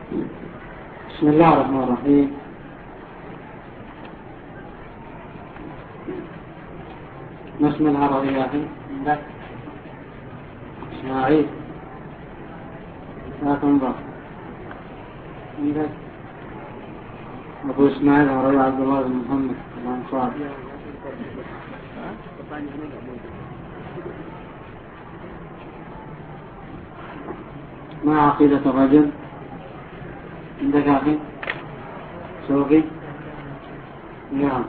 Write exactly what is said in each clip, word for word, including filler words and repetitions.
بسم الله الرحمن الرحيم. ما اسم العربي يا أخي؟ عندك إسماعيل لا تنظر عندك أبو إسماعيل عربي عبد الله بن محمد الأنصار. ما عقيدة الرجل عندك أخي سوقي؟ نعم.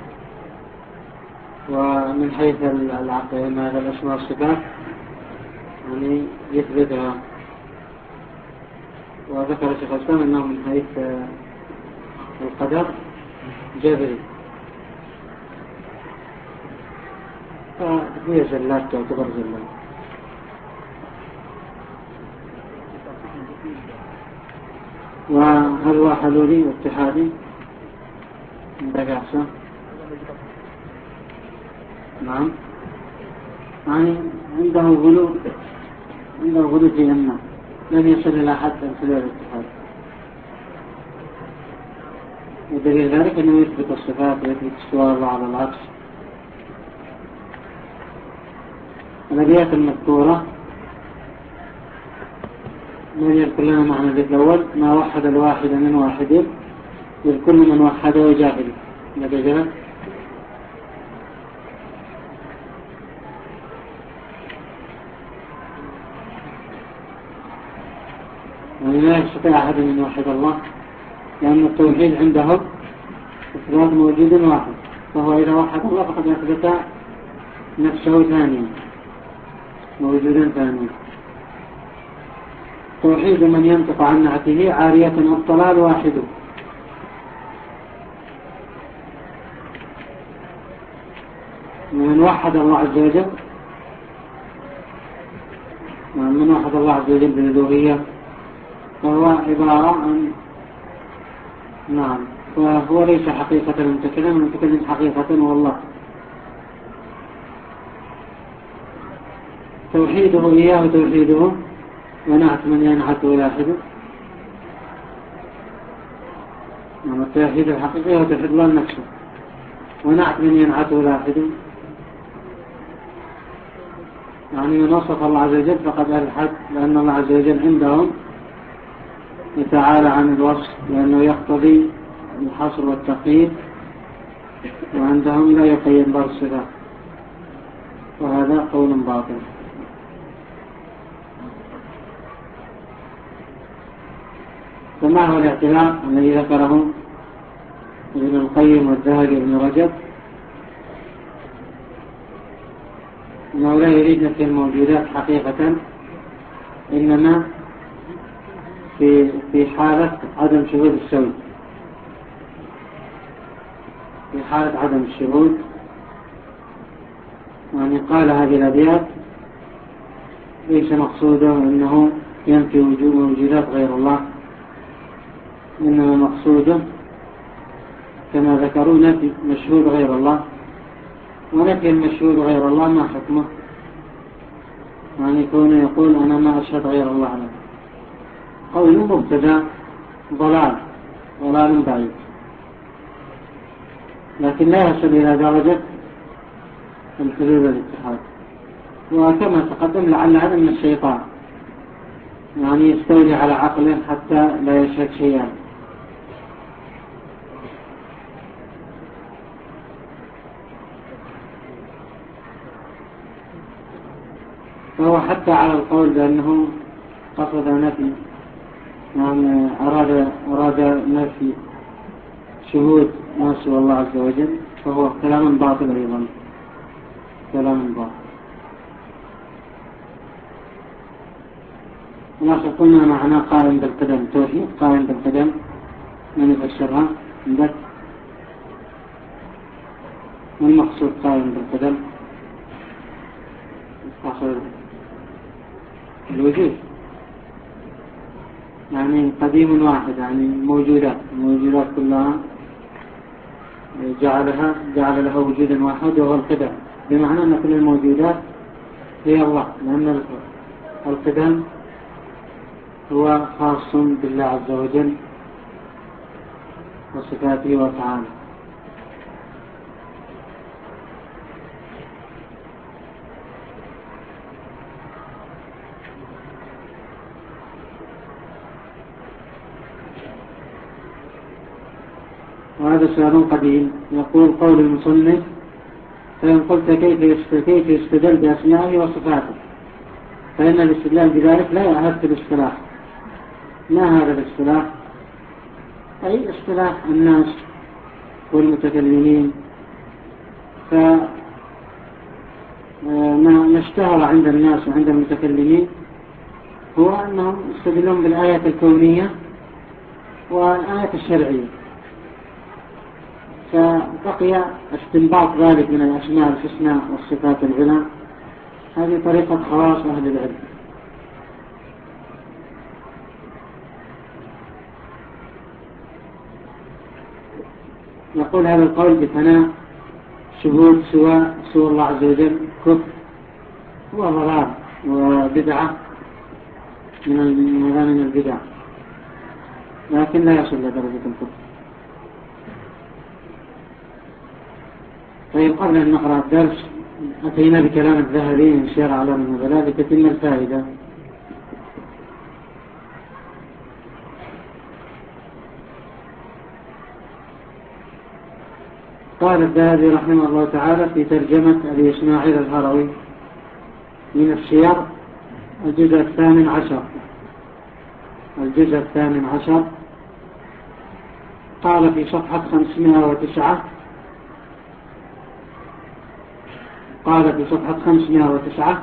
ومن حيث العقيدة ماذا الأسماء والصفات يعني يثبتها، وذكر شيخ الإسلام أنه من حيث القدر جبري، فهي زلات تعتبر زلات. وهل هو حلولي واتحادي عندك أحسن؟ نعم، يعني عنده غلو عنده غلو في أنه لم يصل إلى حد الحلول والاتحاد، ودليل ذلك أنه يثبت الصفات ويثبت استواء الله على العرش. الأبيات المذكورة من يذكر لنا معنى البيت الأول: ما وحد الواحد من واحد إذ كل من وحده جاهل. لدى جلد يعني لا يستطيع أحد من يوحد الله، لأن التوحيد عنده إثبات موجود واحد، فهو إذا وحد الله فقد أثبت نفسه ثانيا، موجودا ثانيا. توحيد من ينطق عن نعته عارية الضلال واحد. من وحد الله عز وجل من وحد الله عز وجل بالألوهية فهو عبارة عن نعم فهو ليس حقيقة المتكلم، المتكلم حقيقة والله. توحيده إياه توحيده ونعت من ينعت ولاحده. نعم، التوحيد الحقيقي هو توحيد الله نفسه، ونعت من ينعت ولاحده يعني من وصف الله عز وجل فقد ألحد، لأن الله عز وجل عندهم يتعالى عن الوصف لأنه يقتضي الحصر والتقييد، وعندهم لا يقيد الله الصفات، وهذا قول باطل. فما هو الاعتلاق الذي ذكره ابن القيم والذهبي وابن رجب؟ أنه لا يريد نفي الموجودات حقيقة، إنما في في حالة عدم شهود السوي، في حالة عدم الشهود. يعني قال هذه الأبيات ليس مقصوده أنه ينفي وجود موجودات غير الله، إنما مقصوده كما ذكروا نفي مشهود غير الله، ونفي المشهود غير الله ما حكمه؟ يعني يكون يقول أنا ما أشهد غير الله له، قول مبتدأ ضلال ضلال بعيد، لكن لا يصل إلى درجة الحلول والاتحاد. وكما تقدم لعل هذا من الشيطان، يعني يستولي على عقله حتى لا يشهد شيئا. فهو حتى على القول بأنه قصد نفي، يعني أراد, أراد نفي شهود ما سوى الله عز وجل، فهو كلام باطل أيضا، كلام باطل. ونحن قلنا معنى قائم بالقدم، توحيد قائم بالقدم من يفسرها عندك؟ من المقصود قائم بالقدم؟ الوجود يعني قديم واحد، يعني موجودات الموجودات كلها جعلها جعل لها وجودا واحد وهو القدم، بمعنى أن كل الموجودات هي الله، لأن القدم هو خاص بالله عز وجل وصفاته وأفعاله. وهذا سؤال قديم. يقول قول المصنف: فإن قلت كيف كيف يستدل بأسمائه وصفاته، فإن الاستدلال بذلك لا يعهد في الاصطلاح. ما هذا الاصطلاح؟ أي اصطلاح الناس والمتكلمين. فما اشتهر عند الناس وعند المتكلمين هو أنهم يستدلون بالآية الكونية والآية الشرعية، فبقي استنباط ذلك من الأسماء الحسنى والصفات العلى. هذه طريقة خواص أهل العلم. يقول هذا القول بفناء شهود سوى سوى الله عز وجل كفر وضلال وبدعة من مظاهر البدع، لكن لا يصل لدرجة الكفر. طيب، قبل أن نقرأ الدرس أتينا بكلام الذهبي من سير أعلام النبلاء لتتم الفائدة. قال الذهبي رحمه الله تعالى في ترجمة أبي إسماعيل الهروي من السير الجزء الثامن عشر الجزء الثامن عشر قال في صفحة خمسمائة وتسعة قال في صفحة خمسمائة وتسعة: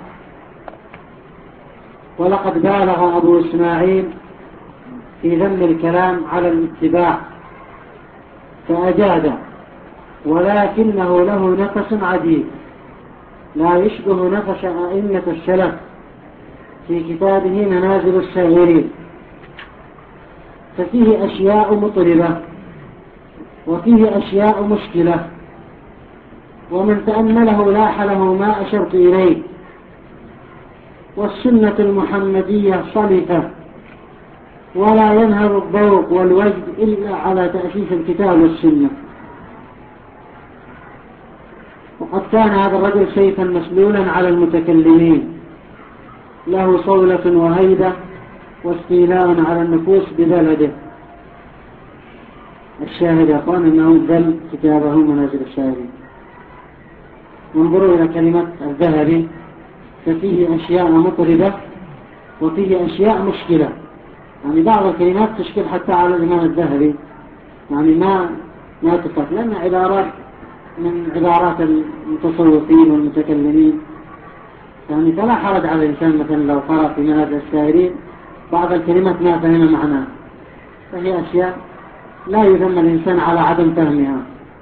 ولقد بالغ أبو إسماعيل في ذم الكلام على الاتباع فأجاد، ولكنه له نفس عديد لا يشبه نفس أئمة السلف في كتابه منازل السائرين، ففيه أشياء مطربة وفيه أشياء مشكلة، ومن تأمله لاح له ما أشرت إليه. والسنة المحمدية صلفة، ولا ينهر الذوق والوجد إلا على تأسيس الكتاب والسنة. وقد كان هذا الرجل سيفا مسلولا على المتكلمين، له صولة وهيبة واستيلاء على النفوس ببلده. الشاهد يا أخوان أنه ذل كتابه منازل السائرين. انظروا إلى كلمة الذهبي: ففيه أشياء مطربة وفيه أشياء مشكلة. يعني بعض الكلمات تشكل حتى على الإمام الذهبي، يعني ما ما تفت، لأن عبارات من عبارات المتصوفين والمتكلمين، يعني فلا حرج على الإنسان مثلا لو قرأ في منازل السائرين بعض الكلمات ما فهم معناها، فهي أشياء لا يذم الإنسان على عدم فهمها.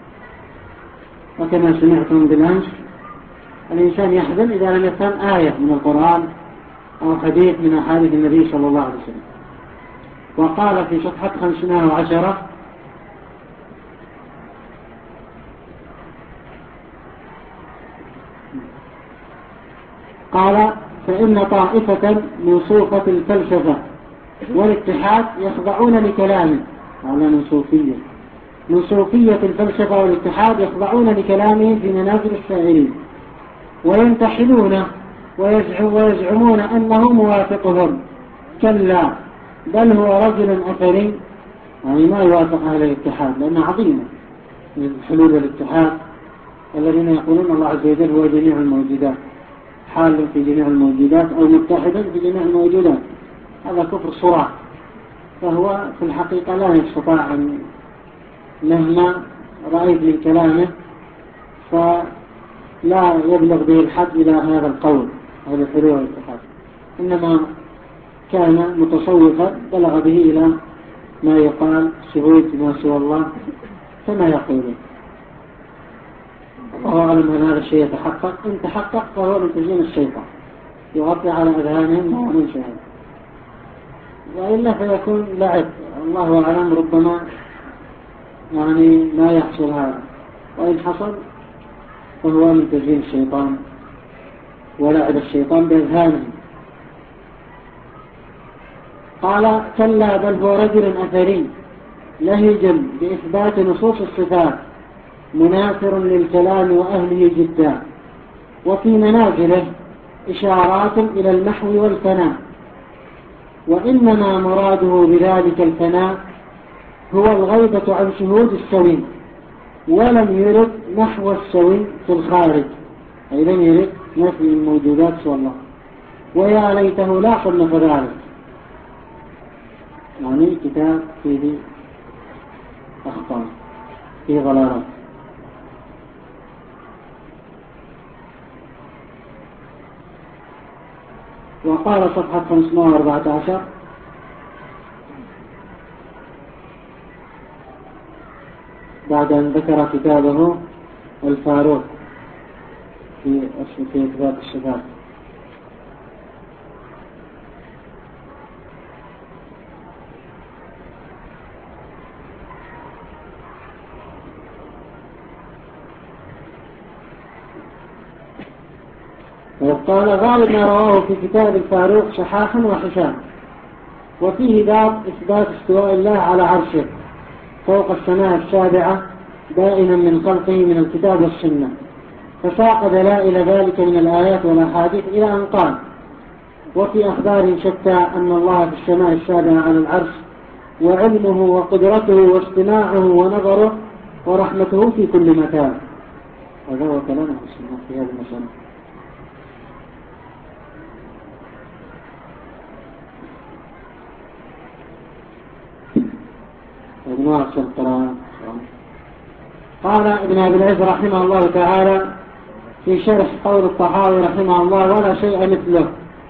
وكما سمعتم بالأمس، الإنسان يحزن إذا لم يفهم آية من القرآن أو حديث من أحاديث النبي صلى الله عليه وسلم. وقال في صفحة خمسمائة وعشرة: قال: فإن طائفة من صوفة الفلسفة والاتحاد يخضعون لكلامه. قال من صوفية من صوفية الفلسفة والاتحاد يخضعون لكلامه في منازل السائرين، وينتحلونه ويزعمون أنه موافقهم. كلا، بل هو رجل أثري، يعني ما يوافق أهل الاتحاد، لأنه عظيم من حلول الاتحاد الذين يقولون الله عز وجل هو جميع الموجودات، حال في جميع الموجودات أو متحدا في جميع الموجودات. هذا كفر صراح، فهو في الحقيقة لا يستطاع أن مهما رأيت من كلامه فلا يبلغ به الحد إلى هذا القول، هذا الحلول والاتحاد، إنما كان متصوفا بلغ به إلى ما يقال شهود ما سوى الله كما يقولون. الله أعلم أن هذا الشيء يتحقق. إن تحقق فهو من تزيين الشيطان يغطي على أذهانهم ما من شيء، وإلا فيكون لعب. الله أعلم، ربما يعني ما يحصل هذا، وإن حصل فهو من تزيين الشيطان ولعب الشيطان بأذهانهم. قال كلا بل هو رجل أثري لهج بإثبات نصوص الصفات مناثر للكلام وأهله جدا، وفي منازله إشارات إلى المحو والفناء، وإنما مراده بذلك الفناء هو الغيبة عن شهود السوي، ولم يرد محو السوي في الخارج، أي لم يرد نفي الموجودات سوى الله، ويا ليته لا قلنا فذلك. يعني كتاب فيه أخطاء فيه ضلالات. وقال صفحة خمسمائة وأربعة عشر بعد أن ذكر كتابه الفاروق في في إثبات الصفات: وقال غالب ما رواه في كتاب الفاروق شحاحا وحشام، وفيه باب إثبات استواء الله على عرشه فوق السماء السابعة دائما من خلقه من الكتاب والسنة، فساق دلائل ذلك من الآيات والأحاديث إلى أن قال: وفي أخبار شتى أن الله في السماء السابعة على العرش، وعلمه وقدرته واستماعه ونظره ورحمته في كل مكان. هذا هو كلام السنة في هذه المسألة. قال ابن أبي العز رحمه الله تعالى في شرح قول الطحاوي رحمه الله: ولا شيء مثله.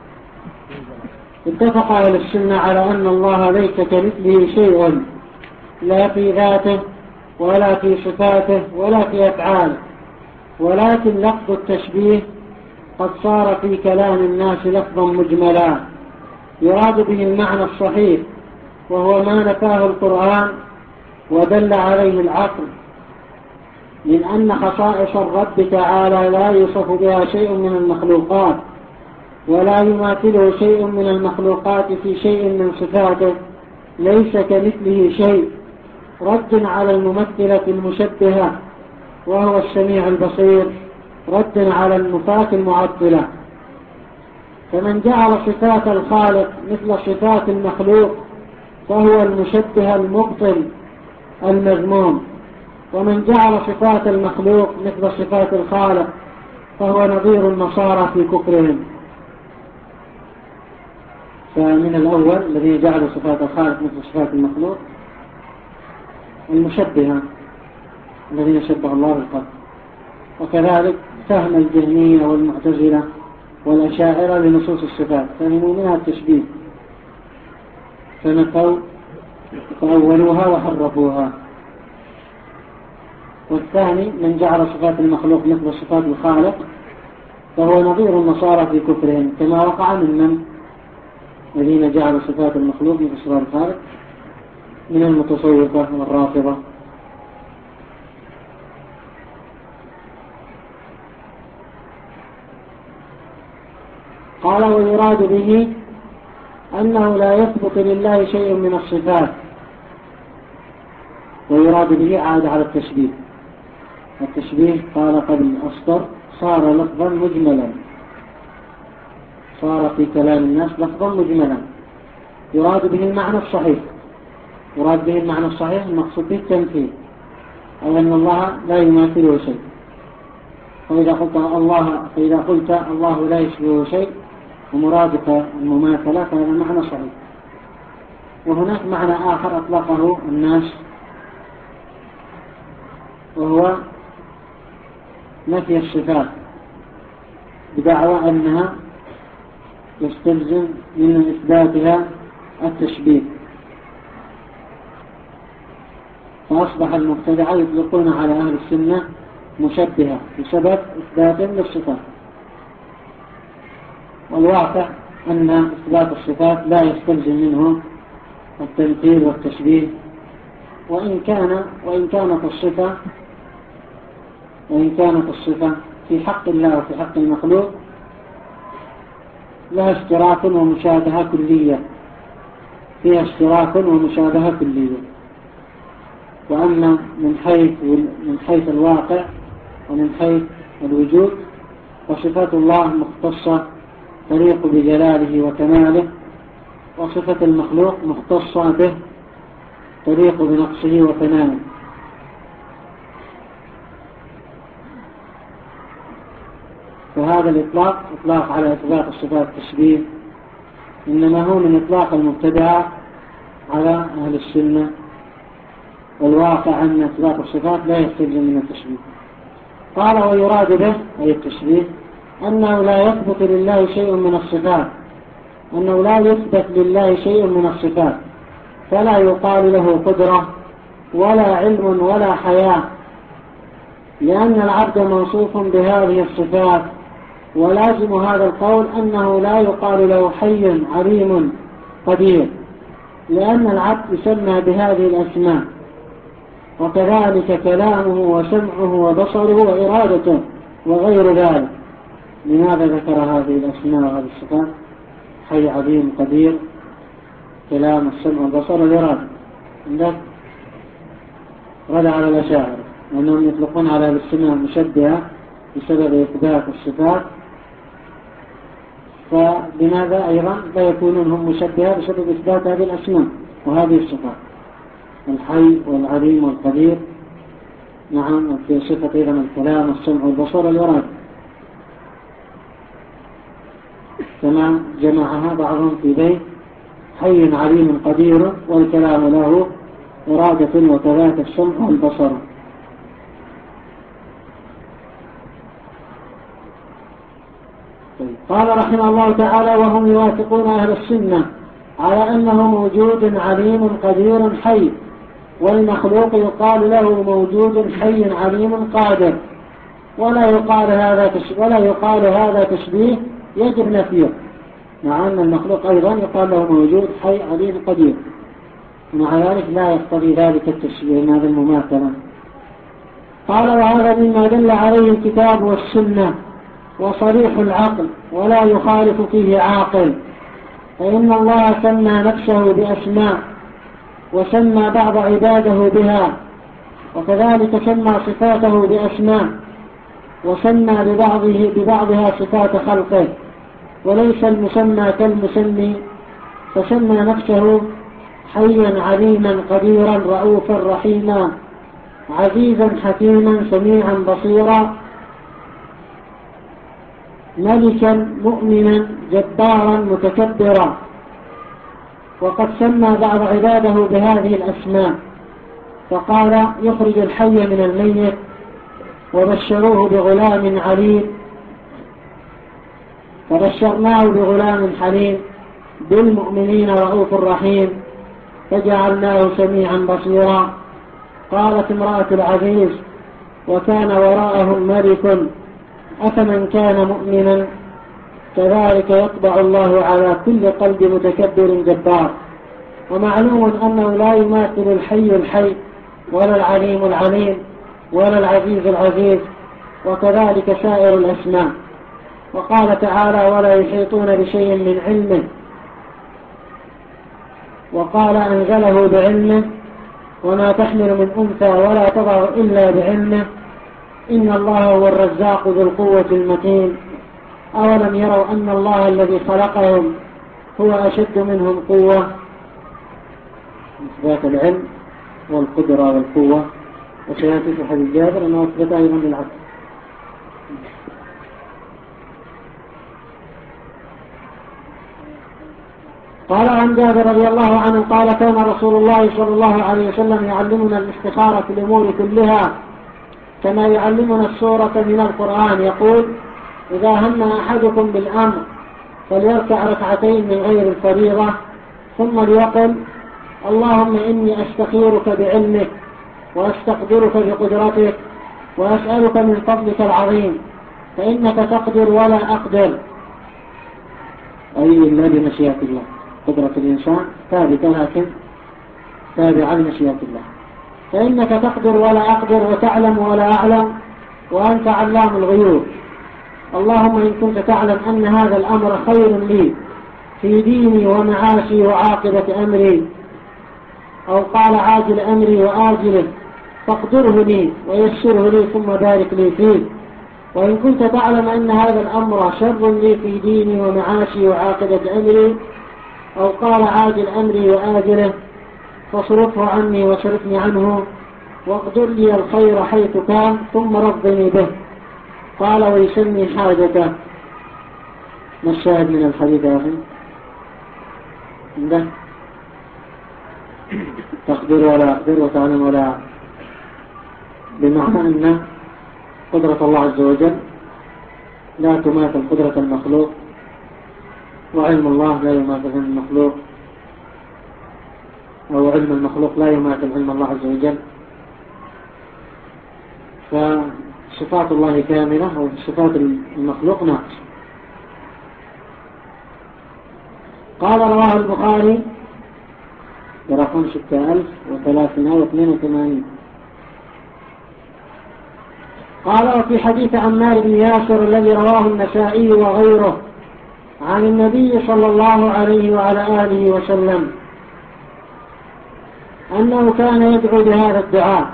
اتفق أهل السنة على أن الله ليس كمثله شيء، لا في ذاته ولا في صفاته ولا في أفعاله، ولكن لفظ التشبيه قد صار في كلام الناس لفظا مجملا يراد به المعنى الصحيح، وهو ما نفاه القرآن ودل عليه العقل، من أن خصائص الرب تعالى لا يوصف بها شيء من المخلوقات، ولا يماثله شيء من المخلوقات في شيء من صفاته، ليس كمثله شيء، رد على الممثلة المشبهة وهو السميع البصير، رد على النفاة المعطلة. فمن جعل صفات الخالق مثل صفات المخلوق فهو المشبه المبطل المذموم، ومن جعل صفات المخلوق مثل صفات الخالق فهو نظير النصارى في كفرهم. فمن الأول الذين جعلوا صفات الخالق مثل صفات المخلوق المشبهة الذين شبه الله بالخلق، وكذلك فهم الجهمية والمعتزلة والأشاعرة لنصوص الصفات، فهموا منها التشبيه فنفوا فأولوها وحرفوها. والثاني من جعل صفات المخلوق مثل صفات الخالق فهو نظير النصارى في كفرهم، كما وقع من من الذين جعلوا صفات المخلوق مثل صفات الخالق من المتصوفة والرافضة. قال: ويراد به أنه لا يثبت لله شيء من الصفات. ويراد به عاد على التشبيه. التشبيه قال قبل أسطر صار لفظا مجملا، صار في كلام الناس لفظا مجملا يراد به المعنى الصحيح. يراد به المعنى الصحيح المقصود به التمثيل، أو أن الله لا يماثله شيء. فإذا قلت الله فإذا قلت الله لا يشبهه شيء ومرادك المماثلة فهذا معنى صحيح. وهناك معنى آخر أطلقه الناس وهو نفي الصفات بدعوى أنها يستلزم من إثباتها التشبيه، فأصبح المبتدعة يطلقون على أهل السنة مشبهة بسبب إثبات للصفات. والواقع أن إثبات الصفات لا يستلزم منه التمثيل والتشبيه، وإن كان وإن كانت الصفة وإن كانت الصفة في حق الله وفي حق المخلوق لها اشتراك ومشابهة كلية، فيها اشتراك ومشابهة كلية. وأما من حيث من حيث الواقع ومن حيث الوجود فصفات الله مختصة تليق بجلاله وكماله، وصفة المخلوق مختصة به تليق بنقصه وفنائه. فهذا الإطلاق إطلاق على إثبات الصفات التشبيه إنما هو من إطلاق المبتدعة على أهل السنة، والواقع أن إثبات الصفات لا يستلزم من التشبيه. قال ويراد به أي التشبيه أنه لا يثبت لله شيء من الصفات، أنه لا يثبت لله شيء من الصفات، فلا يقال له قدرة ولا علم ولا حياة، لأن العبد موصوف بهذه الصفات. ولازم هذا القول أنه لا يقال له حي عليم قدير، لأن العبد يسمى بهذه الأسماء، وكذلك كلامه وسمعه وبصره وإرادته وغير ذلك. لماذا ذكر هذه الأسماء وهذه الصفات؟ حي عليم قدير، كلام السمع والبصر والإرادة. عندك رد على الأشاعرة وأنهم يطلقون على السنة المشبهة بسبب إثبات الصفات، فلماذا أيضا لا يكونون هم مشبهة بسبب إثبات هذه الأسماء وهذه الصفات، الحي والعليم والقدير؟ نعم، وفي صفة أيضا الكلام السمع والبصر والإرادة، كما جمعها بعضهم في بيت حي عليم قدير والكلام له إرادة وكذلك السمع والبصر. قال رحمه الله تعالى وهم يوافقون أهل السنة على أنه موجود عليم قدير حي، والمخلوق يقال له موجود حي عليم قادر، ولا يقال هذا ولا يقال هذا تشبيه يجب نفيه، مع أن المخلوق أيضا يقال له موجود حي عليم قدير، ومع ذلك لا يقتضي ذلك التشبيه من هذا المماثلة. قال وهذا مما دل عليه الكتاب والسنة وصريح العقل ولا يخالف فيه عاقل، فإن الله سمى نفسه بأسماء وسمى بعض عباده بها، وكذلك سمى صفاته بأسماء وسمى ببعضه ببعضها صفات خلقه، وليس المسمى كالمسمي، فسمى نفسه حيا عليما قديرا رؤوفا رحيما عزيزا حكيما سميعا بصيرا ملكا مؤمنا جبارا متكبرا. وقد سمى بعض عباده بهذه الأسماء، فقال يخرج الحي من الميت، وبشروه بغلام عليم، فبشرناه بغلام حليم بالمؤمنين رؤوف رحيم فجعلناه سميعا بصيرا. قالت امرأة العزيز وكان وراءهم ملك أفمن كان مؤمنا كذلك يطبع الله على كل قلب متكبر جبار. ومعلوم أنه لا يماثل الحي الحي ولا العليم العليم ولا العزيز العزيز، وكذلك سائر الأسماء. وقال تعالى ولا يحيطون بشيء من علمه، وقال أنزله بعلمه وما تحمل من أنثى ولا تضع إلا بعلمه إن الله هو الرزاق ذو القوة المتين. أولم يروا أن الله الذي خلقهم هو أشد منهم قوة؟ إثبات العلم والقدرة والقوة. وسيأتي في حديث جابر أنه أثبت أيضا للعبد. قال عن جابر رضي الله عنه قال كان رسول الله صلى الله عليه وسلم يعلمنا الاستخارة في الأمور كلها كما يعلمنا السورة من القرآن، يقول إذا هم أحدكم بالأمر فليركع ركعتين من غير الفريضة ثم ليقل اللهم إني أستخيرك بعلمك وأستقدرك بقدرتك وأسألك من فضلك العظيم فإنك تقدر ولا أقدر، أي إلا بمشيئة الله. قدرة الإنسان ثابتة لكن تابعة لمشيئة الله. فإنك تقدر ولا أقدر وتعلم ولا أعلم وأنت علام الغيوب. اللهم إن كنت تعلم أن هذا الأمر خير لي في ديني ومعاشي وعاقبة أمري، أو قال عاجل أمري وآجله، فاقدره لي ويسره لي ثم بارك لي فيه. وإن كنت تعلم أن هذا الأمر شر لي في ديني ومعاشي وعاقبة أمري، أو قال عاجل أمري وآجله، فاصرفه عني وصرفني عنه، واقدر لي الخير حيث كان ثم رضني به. قال ويسمي حاجته. ما الشاهد من الحديث يا أخي؟ تقدر ولا أقدر وتعلم ولا أعلم، بمعنى أن قدرة الله عز وجل لا تماثل قدرة المخلوق، وعلم الله لا يماثل علم المخلوق، أو علم المخلوق لا يماثل علم الله عز وجل. فصفات الله كاملة وصفات المخلوق ناقصة. قال رواه البخاري برقم ستة آلاف وثلاثمائة واثنين وثمانين. قال وفي حديث عمار بن ياسر الذي رواه النسائي وغيره عن النبي صلى الله عليه وعلى آله وسلم أنه كان يدعو بهذا الدعاء: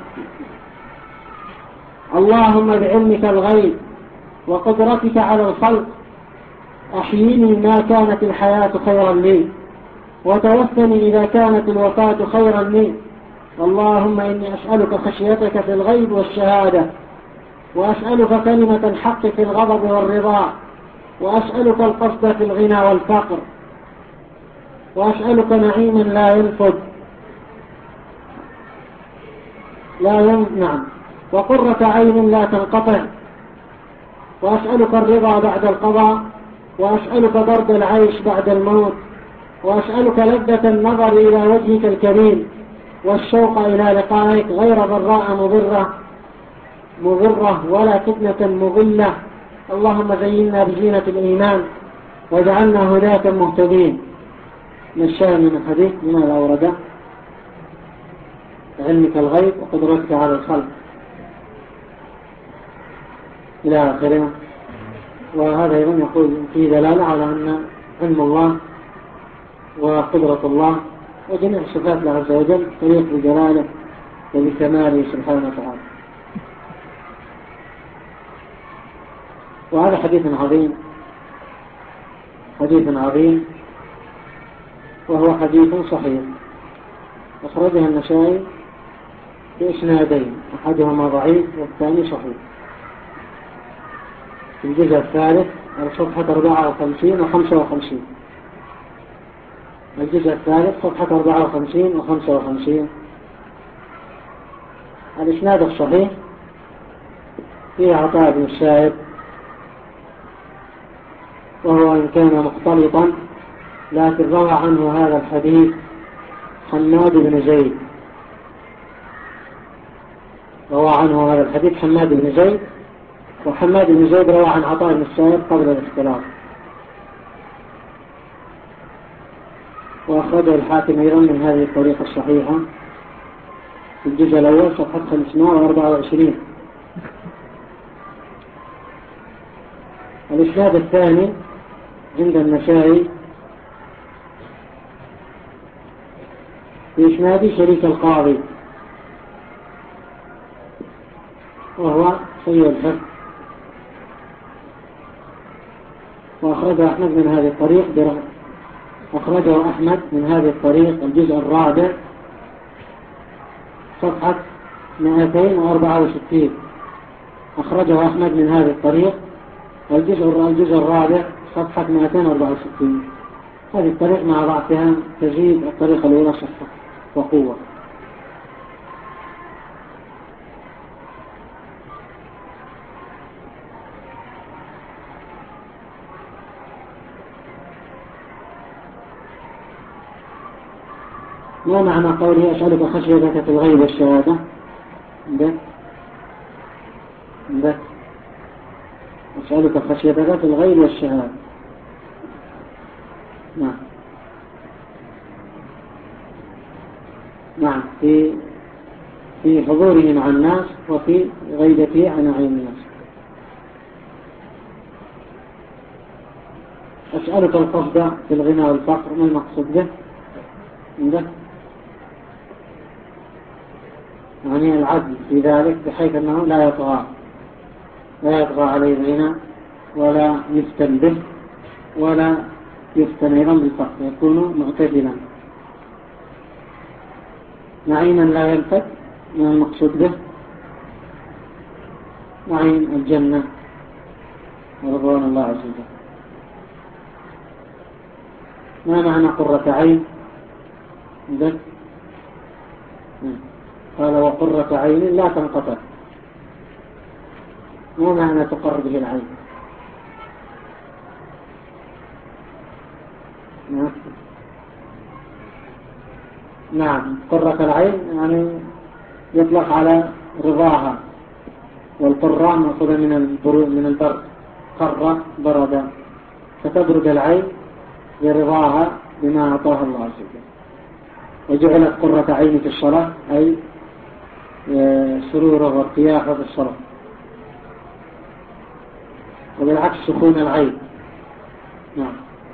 اللهم بعلمك الغيب وقدرتك على الخلق أحييني ما كانت الحياة خيرا لي، وتوفني إذا كانت الوفاة خيرا لي. اللهم إني أسألك خشيتك في الغيب والشهادة، وأسألك كلمة الحق في الغضب والرضا، وأسألك القصد في الغنى والفقر، وأسألك نعيما لا ينفد لا ينعم، وقرة عين لا تنقطع، وأسألك الرضا بعد القضاء، وأسألك برد العيش بعد الموت، وأسألك لذة النظر إلى وجهك الكريم والشوق إلى لقائك غير ضراء مضرة مضرة ولا فتنة مضلة. اللهم زينا بزينة الإيمان واجعلنا هداة مهتدين. نشاهد من الحديث لماذا أورد؟ علمك الغيب وقدرتك على الخلق إلى آخره. وهذا أيضا يقول في دلالة على أن علم الله وقدرة الله وجميع صفات الله عز وجل تليق بجلاله وبكماله سبحانه وتعالى. وهذا حديث عظيم حديث عظيم وهو حديث صحيح أخرجه النسائي بإسنادين، أحدهما ضعيف والثاني صحيح، في الجزء الثالث على صفحة أربعة وخمسين وخمسة وخمسين. الجزء الثالث صفحة أربعة وخمسين وخمسة وخمسين. الإسناد الصحيح فيه عطاء بن السائب، وهو إن كان مختلطا لكن روى عنه هذا الحديث حماد بن زيد روى عنه هذا الحديث حماد بن زيد وحماد بن زيد روى عن عطاء بن السائب قبل الاختلاط. وأخرجه الحاكم أيضا من هذه الطريقة الصحيحة في الجزء الأول صفحة خمسمائة وأربعة وعشرين. الإسناد الثاني عند النسائي في إسناد شريك القاضي وهو سيء الحفظ، وأخرجه أحمد من هذه الطريق برغم أخرجه أحمد من هذه الطريق الجزء الرابع صفحة مئتين وأربعة وستين. أخرجه أحمد من هذه الطريق الجزء الجزء الرابع صفحة مئتين وأربعة وستين. هذه الطريق مع ضعفها تزيد الطريقة الأولى صحة وقوة. ما معنى قوله أسألك خشيتك في الغيب والشهادة؟ ده ده أسألك خشيتك في الغيب والشهادة. نعم نعم في في حضوره مع الناس وفي غيبته عن عين الناس. أسألك القصد في الغنى والفقر، ما المقصود به عندك؟ يعني العدل في ذلك بحيث أنه لا يطغى لا يطغى عليه الغنى ولا يفتن به ولا يفتن أيضا بالفقر، يكون معتدلا. نعيما لا يلفت، ما المقصود به؟ نعيم الجنة ورضوان الله عز وجل. ما معنى قرة عين عندك؟ قال وقرة عين لا تنقطع، ما معنى تقر به العين؟ نعم، قرة العين يعني يطلق على رضاها، والقرة مأخوذة من من البرد، قرة برد، فتبرد العين لرضاها بما أعطاها الله عز وجل. وجعلت قرة عين في الصلاة أي سروره وارتياحه في الصلاة، وبالعكس سكون العين. نعم.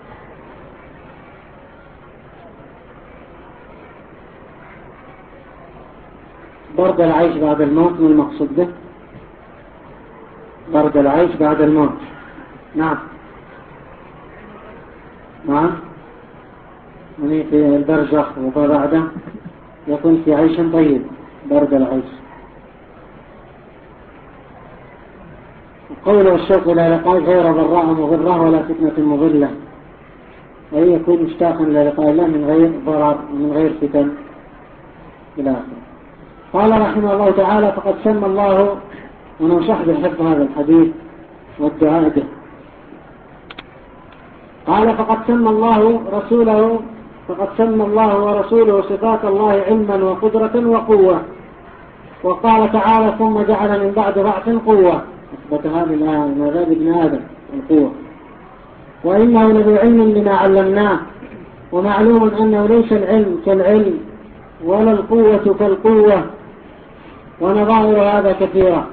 برد العيش بعد الموت، ما المقصود به؟ برد العيش بعد الموت. نعم نعم، يعني في البرزخ وبعده يكون في عيش طيب، برد العيش. قوله الشوق إلى لقاء غير ضراء مضرة ولا فتنة مضلة، أي يكون مشتاقا إلى لقاء الله من غير ضرر ومن غير فتن إلى آخره. قال رحمه الله تعالى فقد سمى الله، وننصح بحفظ هذا الحديث والدعاء به. قال فقد سمى الله رسوله فقد سمى الله ورسوله صفات الله علما وقدرة وقوة. وقال تعالى ثم جعل من بعد ضعف قوة، أثبت هذه الآية ما زاد ابن آدم القوة. وإنه لذو علم لما علمناه، ومعلوم أنه ليس العلم كالعلم ولا القوة كالقوة، ونظائر هذا كثيرة.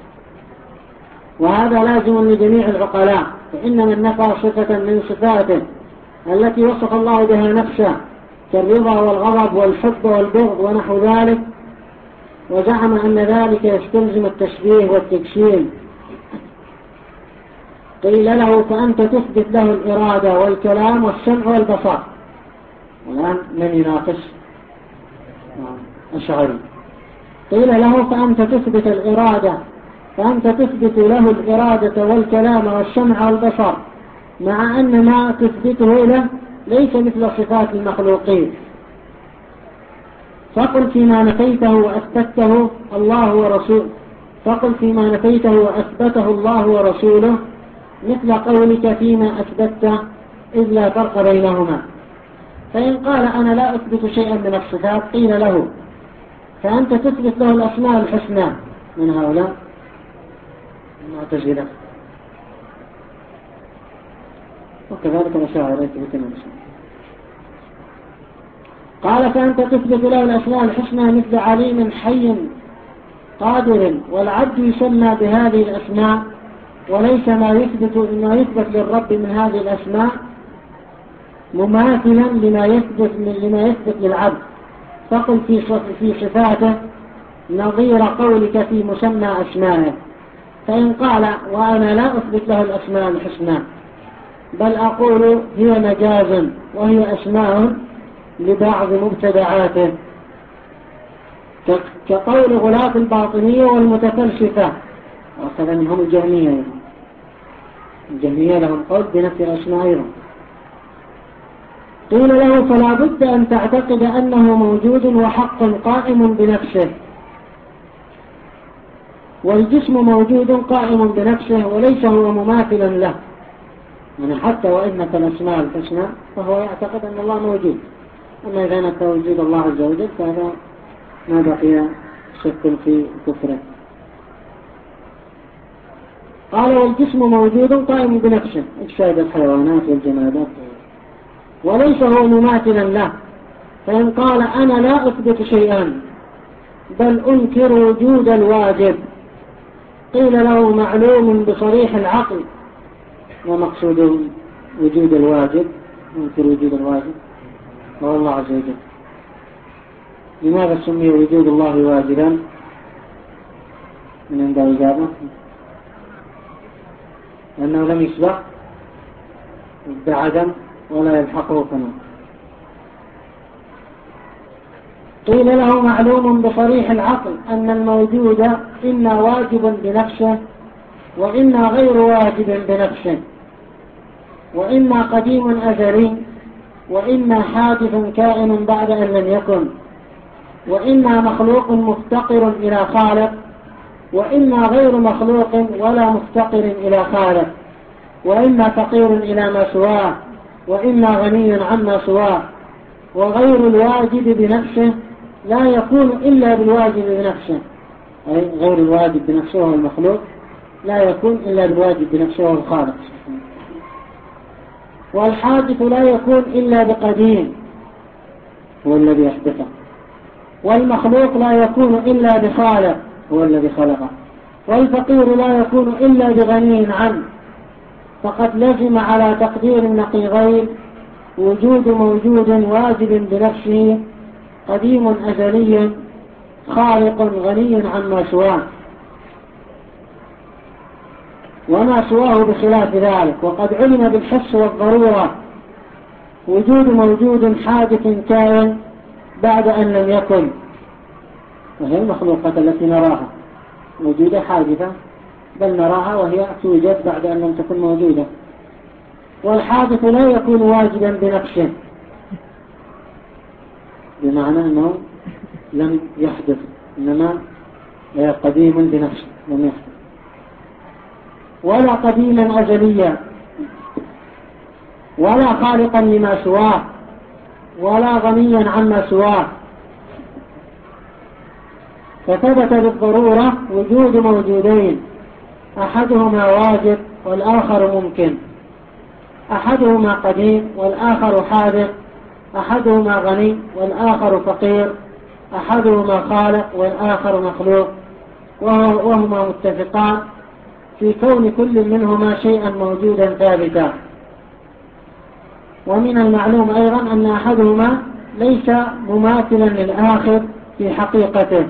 وهذا لازم لجميع العقلاء، فإن من نفى صفة من صفاته التي وصف الله بها نفسه كالرضا والغضب والحب والبغض ونحو ذلك، وزعم أن ذلك يستلزم التشبيه والتجسيم، قيل له فأنت تثبت له الإرادة والكلام والسمع والبصر. الآن من يناقش أشعري. قيل له فأنت تثبت الإرادة فأنت تثبت له الإرادة والكلام والسمع والبصر، مع أن ما تثبته له ليس مثل صفات المخلوقين. فقل فيما نفيته وأثبته الله ورسوله فقل فيما نفيته وأثبته الله ورسوله مثل قولك فيما أثبته، إذ لا فرق بينهما. فإن قال أنا لا أثبت شيئا من الصفات، قيل له فأنت تثبت له الأسماء الحسنى من هؤلاء المعتزلة، وكذلك الأشاعرة يثبتون الأسماء. قال فأنت تثبت له الأسماء الحسنى مثل عليم حي قادر، والعبد يسمى بهذه الأسماء، وليس ما يثبت ما يثبت للرب من هذه الأسماء مماثلا لما يثبت لما يثبت للعبد. فقل في في صفاته نظير قولك في مسمى أسمائه. فإن قال وأنا لا أثبت له الأسماء الحسنى، بل أقول هي مجاز وهي أسماء لبعض مبتدعاته، كقول غلاة الباطنية والمتفلسفة، وأخذ منهم الجهمية. الجهمية لهم قول بنفي الأسماء أيضا. قيل له فلا بد أن تعتقد أنه موجود وحق قائم بنفسه، والجسم موجود قائم بنفسه وليس هو مماثلا له، يعني حتى وإن الأسماء الحسنى فهو يعتقد أن الله موجود. أما إذا نفى وجود الله عز وجل فهذا ما بقي شك في كفره. قال والجسم موجود قائم بنفسه، اجساد الحيوانات والجمادات، وليس هو مماثلا له. فإن قال أنا لا أثبت شيئا بل أنكر وجود الواجب، قيل له معلوم بصريح العقل ومقصوده وجود الواجب، ينكر وجود الواجب وهو الله عز وجل. لماذا سمي وجود الله واجبا؟ من عند الإجابة لأنه لم يسبق بعدم ولا يلحقه فناء. قيل له معلوم بصريح العقل أن الموجود إما واجب بنفسه وإما غير واجب بنفسه، وإما قديم أزلي وإما حادث كائن بعد أن لم يكن، وإما مخلوق مفتقر إلى خالق وإما غير مخلوق ولا مفتقر إلى خالق، وإما فقير إلى ما سواه وإما غني عما سواه. وغير الواجب بنفسه لا يكون إلا بالواجب بنفسه، أي غير الواجب بنفسه هو المخلوق، لا يكون إلا بالواجب بنفسه هو الخالق. والحادث لا يكون إلا بقديم هو الذي يحدثه، والمخلوق لا يكون إلا بخالق هو الذي خلقه، والفقير لا يكون إلا بغني عنه. فقد لزم على تقدير النقيضين وجود موجود واجب بنفسه قديم أزلي خالق غني عما سواه، وما سواه بخلاف ذلك. وقد علم بالحس والضرورة وجود موجود حادث كائن بعد أن لم يكن، وهي المخلوقات التي نراها موجودة حادثة، بل نراها وهي توجد بعد أن لم تكن موجودة. والحادث لا يكون واجبا بنفسه، بمعنى أنه لم يحدث، إنما قديم بنفسه لم يحدث، ولا قديما أزليا ولا خالقا لما سواه ولا غنيا عما سواه. فثبت بالضرورة وجود موجودين، أحدهما واجب والآخر ممكن، أحدهما قديم والآخر حادث، أحدهما غني والآخر فقير، أحدهما خالق والآخر مخلوق، وهما متفقان في كون كل منهما شيئا موجودا ثابتا. ومن المعلوم أيضا أن أحدهما ليس مماثلا للآخر في حقيقته،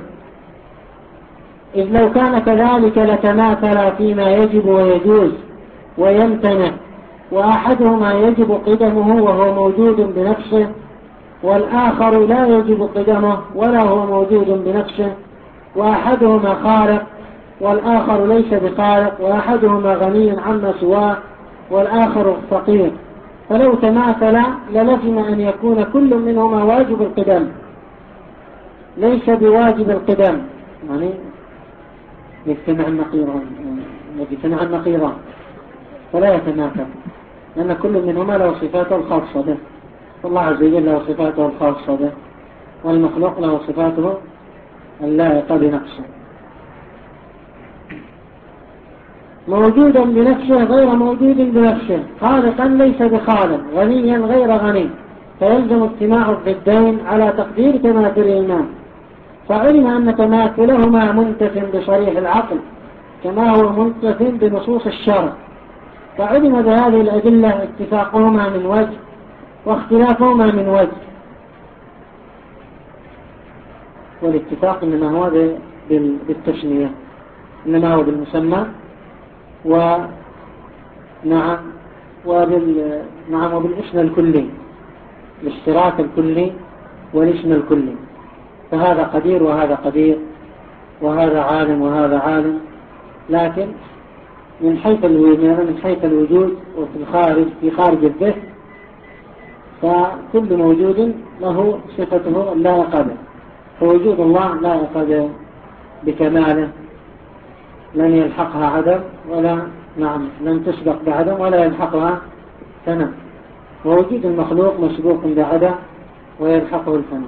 إذ لو كان كذلك لتماثل فيما يجب ويجوز ويمتنع، وأحدهما يجب قدمه وهو موجود بنفسه، والآخر لا يجب قدمه ولا هو موجود بنفسه، وأحدهما خالق والآخر ليس بخالق، وأحدهما غني عما سواه والآخر فقير. فلو تماثل للزم أن يكون كل منهما واجب القدم ليس بواجب القدم، يعني يجتمع النقيضان يجتمع النقيضان فلا يتماثل، لأن كل منهما له صفاته الخاصة به، الله عز وجل له صفاته الخاصة به، والمخلوق له صفاته اللائقة بنفسه. موجودا بنفسه غير موجود بنفسه، خالقا ليس بخالق، غنيا غير غني، فيلزم اجتماع الضدين على تقدير تماثلهما. فعلم أن تماثلهما منتف بصريح العقل كما هو منتف بنصوص الشرع، فعلم بهذه الأدلة اتفاقهما من وجه واختلافهما من وجه. والاتفاق إنما هو بالتسمية، إنما هو بالمسمى، ونعم وبال نعم وبالاسم الكلي، الاشتراك الكلي والاسم الكلي. فهذا قدير وهذا قدير، وهذا عالم وهذا عالم، لكن من حيث الوجود من حيث الوجود وفي الخارج في خارج الذهن فكل موجود له صفته اللائقة به، فوجود الله لائق بكماله، لن يلحقها عدم ولا نعم لن تسبق بعدم ولا يلحقها فناء، ووجود المخلوق مسبوق بعدم ويلحقه الفناء.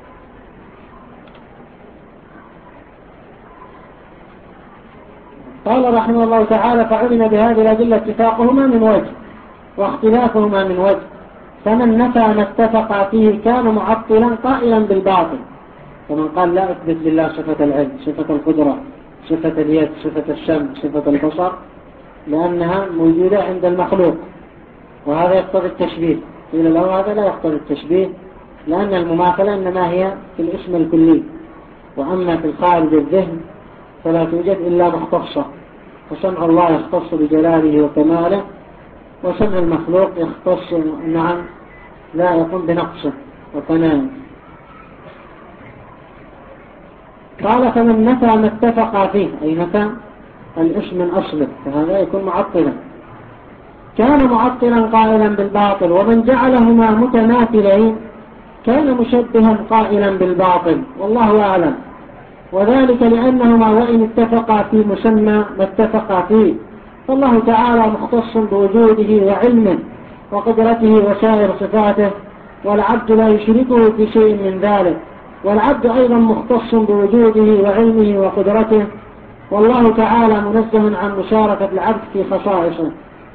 قال رحمه الله تعالى: فعلم بهذه الأدلة اتفاقهما من وجه واختلافهما من وجه، فمن نفى ما اتفق فيه كان معطلا قائلا بالباطل، ومن قال لا أثبت لله صفة العلم، صفة القدرة، صفة اليد، صفة السمع، صفة البصر، لأنها موجودة عند المخلوق وهذا يقتضي التشبيه. قيل له هذا لا يقتضي التشبيه، لأن المماثلة إنما هي في الاسم الكلي، وأما في الخارج الذهن فلا توجد إلا مختصة، فسمع الله يختص بجلاله وكماله، وسمع المخلوق يختص نعم لا يقوم بنقصه وفنائه. قال فمن نفى ما اتفق فيه، أي نفى الاسم من أصله، فهذا يكون معطلا. كان معطلا قائلا بالباطل، ومن جعلهما متماثلين كان مشبها قائلا بالباطل، والله أعلم. وذلك لأنهما وإن اتفقا في مسمى ما اتفقا فيه، فالله تعالى مختص بوجوده وعلمه وقدرته وسائر صفاته، والعبد لا يشركه في شيء من ذلك، والعبد أيضا مختص بوجوده وعلمه وقدرته، والله تعالى منزه عن مشاركة العبد في خصائصه.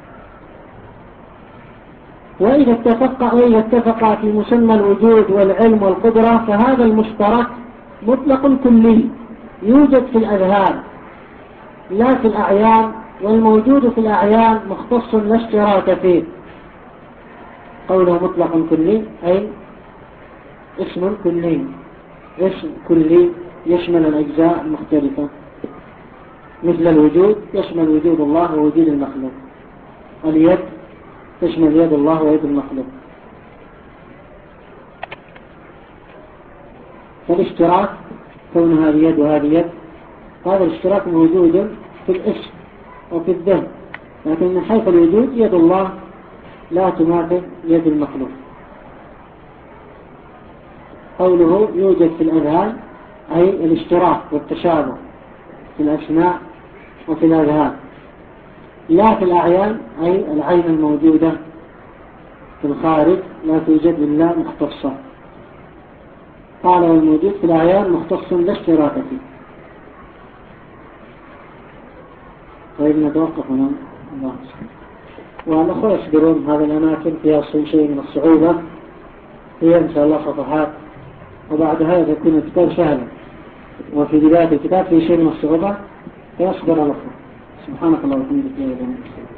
وإذا اتفق وإذا اتفق في مسمى الوجود والعلم والقدرة، فهذا المشترك مطلق كلي يوجد في الأذهان لا في الأعيان، والموجود في الأعيان مختص لا اشتراك فيه. قوله مطلق كلي أي اسم كلي، اسم كلي يشمل الأجزاء المختلفة، مثل الوجود يشمل وجود الله ووجود المخلوق، اليد تشمل يد الله ويد المخلوق. فالاشتراك كون هذه يد وهذه يد، هذا الاشتراك موجود في الاسم وفي الذهن، لكن من حيث الوجود يد الله لا تماثل يد المخلوق. قوله يوجد في الأذهان أي الاشتراك والتشابه في الأسماء وفي الأذهان، لا في الأعيان أي العين الموجودة في الخارج لا توجد إلا مختصة. قال والموجود في الأعيان مختص لا اشتراك فيه. طيب نتوقف هنا. والأخوة يصبرون، هذه الأماكن فيها شيء من الصعوبة، هي إن شاء الله صفحات، وبعد هذا يكون الكتاب سهلا، وفي بداية الكتاب في شيء من الصعوبة فيصبر الأخوة. سبحانك الله وبحمدك.